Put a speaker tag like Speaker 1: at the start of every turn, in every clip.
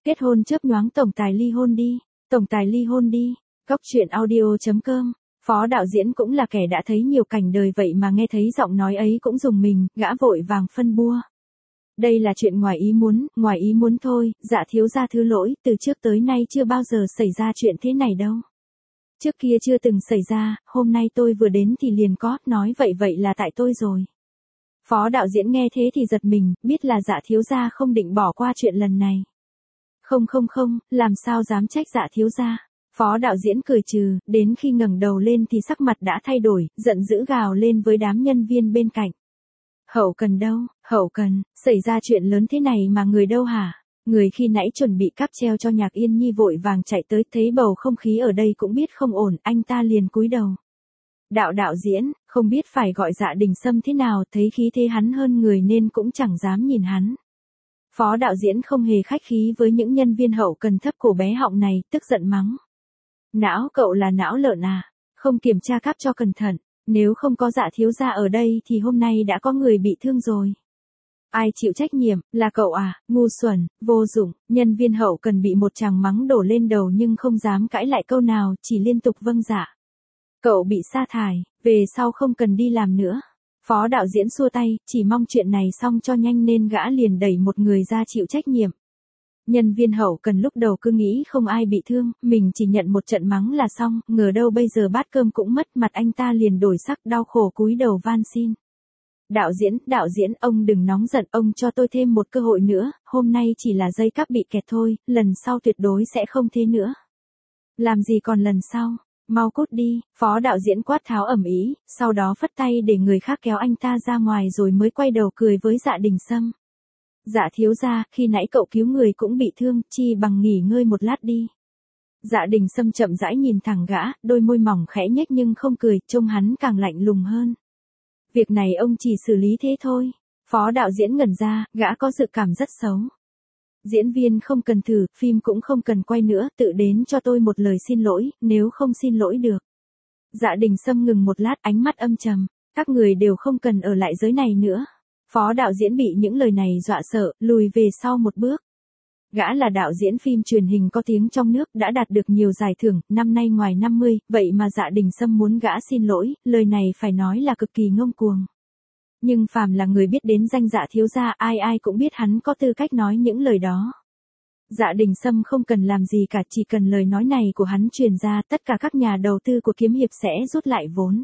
Speaker 1: Kết hôn chớp nhoáng tổng tài ly hôn đi. Tổng tài ly hôn đi. Góc truyện audio.com. Phó đạo diễn cũng là kẻ đã thấy nhiều cảnh đời vậy mà nghe thấy giọng nói ấy cũng rùng mình, gã vội vàng phân bua. Đây là chuyện ngoài ý muốn thôi, dạ thiếu gia thứ lỗi, từ trước tới nay chưa bao giờ xảy ra chuyện thế này đâu. Trước kia chưa từng xảy ra, hôm nay tôi vừa đến thì liền có, nói vậy là tại tôi rồi. Phó đạo diễn nghe thế thì giật mình, biết là dạ thiếu gia không định bỏ qua chuyện lần này. Không, làm sao dám trách dạ thiếu gia. Phó đạo diễn cười trừ, đến khi ngẩng đầu lên thì sắc mặt đã thay đổi, giận dữ gào lên với đám nhân viên bên cạnh. Hậu cần đâu, hậu cần, xảy ra chuyện lớn thế này mà người đâu hả? Người khi nãy chuẩn bị cáp treo cho Nhạc Yên Nhi vội vàng chạy tới, thấy bầu không khí ở đây cũng biết không ổn, anh ta liền cúi đầu. Đạo diễn, không biết phải gọi Dạ Đình Sâm thế nào, thấy khí thế hắn hơn người nên cũng chẳng dám nhìn hắn. Phó đạo diễn không hề khách khí với những nhân viên hậu cần thấp cổ bé họng này, tức giận mắng. Não cậu là não lợn à, không kiểm tra cáp cho cẩn thận, nếu không có Dạ thiếu gia ở đây thì hôm nay đã có người bị thương rồi. Ai chịu trách nhiệm, là cậu à, ngu xuẩn, vô dụng, nhân viên hậu cần bị một tràng mắng đổ lên đầu nhưng không dám cãi lại câu nào, chỉ liên tục vâng dạ. Cậu bị sa thải, về sau không cần đi làm nữa. Phó đạo diễn xua tay, chỉ mong chuyện này xong cho nhanh nên gã liền đẩy một người ra chịu trách nhiệm. Nhân viên hậu cần lúc đầu cứ nghĩ không ai bị thương, mình chỉ nhận một trận mắng là xong, ngờ đâu bây giờ bát cơm cũng mất, mặt anh ta liền đổi sắc đau khổ cúi đầu van xin. Đạo diễn, ông đừng nóng giận, ông cho tôi thêm một cơ hội nữa, hôm nay chỉ là dây cáp bị kẹt thôi, lần sau tuyệt đối sẽ không thế nữa. Làm gì còn lần sau, mau cút đi, phó đạo diễn quát tháo ầm ĩ, sau đó phất tay để người khác kéo anh ta ra ngoài rồi mới quay đầu cười với Dạ Đình Sâm. Dạ thiếu gia, khi nãy cậu cứu người cũng bị thương, chi bằng nghỉ ngơi một lát đi. Dạ Đình Sâm chậm rãi nhìn thẳng gã, đôi môi mỏng khẽ nhếch nhưng không cười, trông hắn càng lạnh lùng hơn. Việc này ông chỉ xử lý thế thôi. Phó đạo diễn ngẩn ra, gã có dự cảm rất xấu. Diễn viên không cần thử, phim cũng không cần quay nữa, tự đến cho tôi một lời xin lỗi, nếu không xin lỗi được. Dạ Đình Sâm ngừng một lát, ánh mắt âm trầm, các người đều không cần ở lại giới này nữa. Phó đạo diễn bị những lời này dọa sợ, lùi về sau một bước. Gã là đạo diễn phim truyền hình có tiếng trong nước, đã đạt được nhiều giải thưởng, năm nay ngoài 50, vậy mà Dạ Đình Sâm muốn gã xin lỗi, lời này phải nói là cực kỳ ngông cuồng. Nhưng phàm là người biết đến danh Dạ thiếu gia, ai cũng biết hắn có tư cách nói những lời đó. Dạ Đình Sâm không cần làm gì cả, chỉ cần lời nói này của hắn truyền ra, tất cả các nhà đầu tư của kiếm hiệp sẽ rút lại vốn.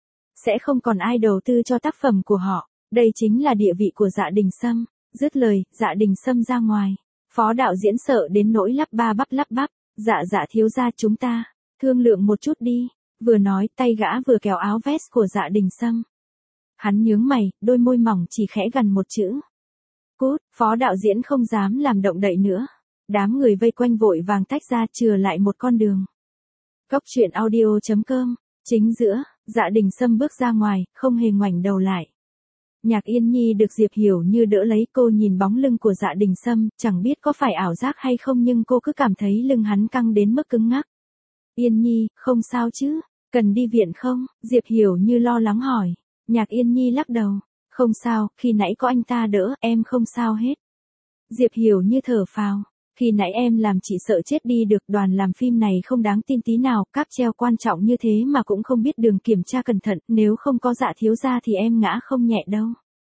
Speaker 1: Sẽ không còn ai đầu tư cho tác phẩm của họ, đây chính là địa vị của Dạ Đình Sâm. Dứt lời, Dạ Đình Sâm ra ngoài. Phó đạo diễn sợ đến nỗi lắp bắp, dạ thiếu gia chúng ta, thương lượng một chút đi, vừa nói tay gã vừa kéo áo vest của Dạ Đình Sâm. Hắn nhướng mày, đôi môi mỏng chỉ khẽ gần một chữ. Cút, phó đạo diễn không dám làm động đậy nữa. Đám người vây quanh vội vàng tách ra chừa lại một con đường. Góc truyện audio.com, chính giữa, Dạ Đình Sâm bước ra ngoài, không hề ngoảnh đầu lại. Nhạc Yên Nhi được Diệp Hiểu Như đỡ lấy, cô nhìn bóng lưng của Dạ Đình Sâm, chẳng biết có phải ảo giác hay không nhưng cô cứ cảm thấy lưng hắn căng đến mức cứng ngắc. Yên Nhi, không sao chứ, cần đi viện không? Diệp Hiểu Như lo lắng hỏi. Nhạc Yên Nhi lắc đầu, không sao, khi nãy có anh ta đỡ, em không sao hết. Diệp Hiểu Như thở phào, khi nãy em làm chị sợ chết đi được, đoàn làm phim này không đáng tin tí nào, cáp treo quan trọng như thế mà cũng không biết đường kiểm tra cẩn thận, nếu không có Dạ thiếu gia thì em ngã không nhẹ đâu.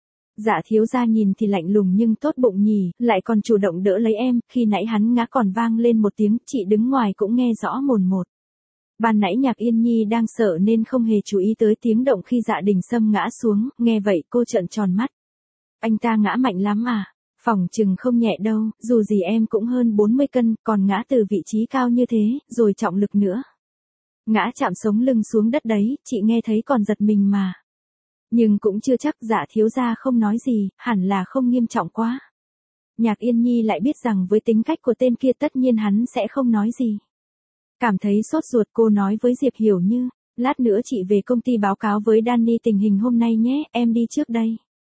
Speaker 1: Dạ thiếu gia nhìn thì lạnh lùng nhưng tốt bụng nhỉ, lại còn chủ động đỡ lấy em, khi nãy hắn ngã còn vang lên một tiếng, chị đứng ngoài cũng nghe rõ mồn một. Ban nãy Nhạc Yên Nhi đang sợ nên không hề chú ý tới tiếng động khi Dạ Đình Sâm ngã xuống, nghe vậy cô trợn tròn mắt. Anh ta ngã mạnh lắm à? Phỏng chừng không nhẹ đâu, dù gì em cũng hơn 40 cân, còn ngã từ vị trí cao như thế, rồi trọng lực nữa. Ngã chạm sống lưng xuống đất đấy, chị nghe thấy còn giật mình mà. Nhưng cũng chưa chắc, Dạ thiếu gia không nói gì, hẳn là không nghiêm trọng quá. Nhạc Yên Nhi lại biết rằng với tính cách của tên kia tất nhiên hắn sẽ không nói gì. Cảm thấy sốt ruột cô nói với Diệp Hiểu Như, lát nữa chị về công ty báo cáo với Danny tình hình hôm nay nhé, em đi trước đây.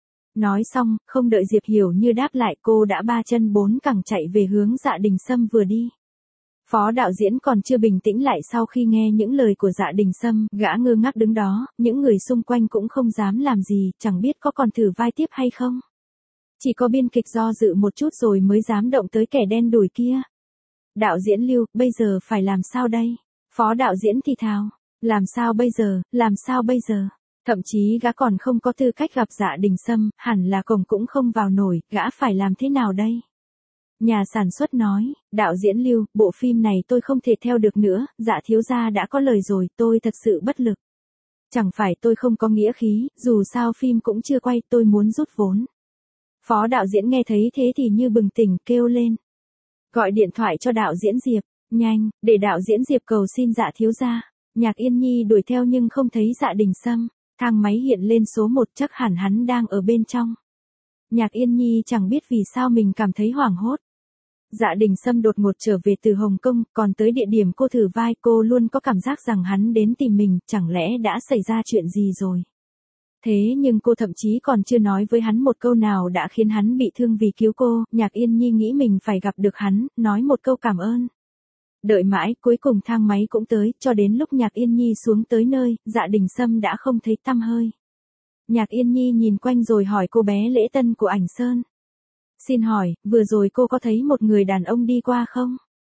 Speaker 1: Nói xong, không đợi Diệp Hiểu Như đáp lại cô đã ba chân bốn cẳng chạy về hướng Dạ Đình Sâm vừa đi. Phó đạo diễn còn chưa bình tĩnh lại sau khi nghe những lời của Dạ Đình Sâm, gã ngơ ngác đứng đó, những người xung quanh cũng không dám làm gì, chẳng biết có còn thử vai tiếp hay không. Chỉ có biên kịch do dự một chút rồi mới dám động tới kẻ đen đủi kia. Đạo diễn Lưu, bây giờ phải làm sao đây? Phó đạo diễn thì thào. Làm sao bây giờ, làm sao bây giờ? Thậm chí gã còn không có tư cách gặp Dạ Đình Sâm, hẳn là cổng cũng không vào nổi, gã phải làm thế nào đây? Nhà sản xuất nói, đạo diễn Lưu, bộ phim này tôi không thể theo được nữa, Dạ thiếu gia đã có lời rồi, tôi thật sự bất lực. Chẳng phải tôi không có nghĩa khí, dù sao phim cũng chưa quay, tôi muốn rút vốn. Phó đạo diễn nghe thấy thế thì như bừng tỉnh, kêu lên. Gọi điện thoại cho đạo diễn Diệp, nhanh, để đạo diễn Diệp cầu xin Dạ thiếu gia. Nhạc Yên Nhi đuổi theo nhưng không thấy Dạ Đình Sâm, thang máy hiện lên số 1 chắc hẳn hắn đang ở bên trong. Nhạc Yên Nhi chẳng biết vì sao mình cảm thấy hoảng hốt. Dạ Đình Sâm đột ngột trở về từ Hồng Kông, còn tới địa điểm cô thử vai cô luôn có cảm giác rằng hắn đến tìm mình, chẳng lẽ đã xảy ra chuyện gì rồi. Thế nhưng cô thậm chí còn chưa nói với hắn một câu nào đã khiến hắn bị thương vì cứu cô, Nhạc Yên Nhi nghĩ mình phải gặp được hắn, nói một câu cảm ơn. Đợi mãi, cuối cùng thang máy cũng tới, cho đến lúc Nhạc Yên Nhi xuống tới nơi, Dạ Đình Sâm đã không thấy tăm hơi. Nhạc Yên Nhi nhìn quanh rồi hỏi cô bé lễ tân của Ảnh Sơn. Xin hỏi, vừa rồi cô có thấy một người đàn ông đi qua không?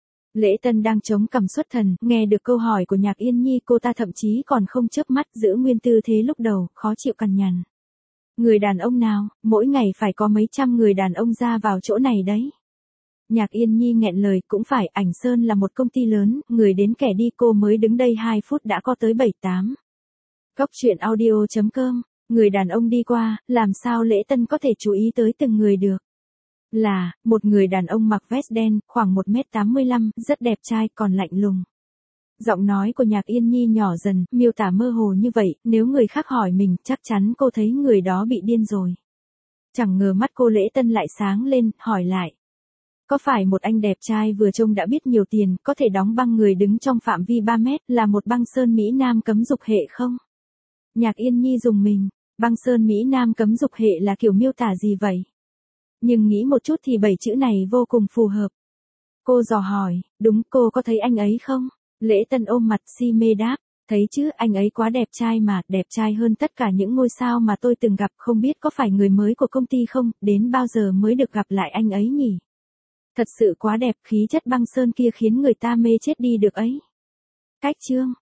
Speaker 1: Lễ tân đang chống cằm xuất thần, nghe được câu hỏi của Nhạc Yên Nhi cô ta thậm chí còn không chớp mắt giữ nguyên tư thế lúc đầu, khó chịu cằn nhằn. Người đàn ông nào, mỗi ngày phải có mấy trăm người đàn ông ra vào chỗ này đấy. Nhạc Yên Nhi nghẹn lời, cũng phải, Ảnh Sơn là một công ty lớn, người đến kẻ đi cô mới đứng đây 2 phút đã có tới 7-8. Góc truyện audio.com, người đàn ông đi qua, làm sao lễ tân có thể chú ý tới từng người được. Là, một người đàn ông mặc vest đen, khoảng 1m85, rất đẹp trai, còn lạnh lùng. Giọng nói của Nhạc Yên Nhi nhỏ dần, miêu tả mơ hồ như vậy, nếu người khác hỏi mình, chắc chắn cô thấy người đó bị điên rồi. Chẳng ngờ mắt cô lễ tân lại sáng lên, hỏi lại. Có phải một anh đẹp trai vừa trông đã biết nhiều tiền, có thể đóng băng người đứng trong phạm vi 3 mét, là một băng sơn Mỹ Nam cấm dục hệ không? Nhạc Yên Nhi rùng mình, băng sơn Mỹ Nam cấm dục hệ là kiểu miêu tả gì vậy? Nhưng nghĩ một chút thì 7 chữ này vô cùng phù hợp. Cô dò hỏi, đúng, cô có thấy anh ấy không? Lễ tân ôm mặt si mê đáp, thấy chứ, anh ấy quá đẹp trai mà, đẹp trai hơn tất cả những ngôi sao mà tôi từng gặp, không biết có phải người mới của công ty không, đến bao giờ mới được gặp lại anh ấy nhỉ? Thật sự quá đẹp, khí chất băng sơn kia khiến người ta mê chết đi được ấy. Cách chương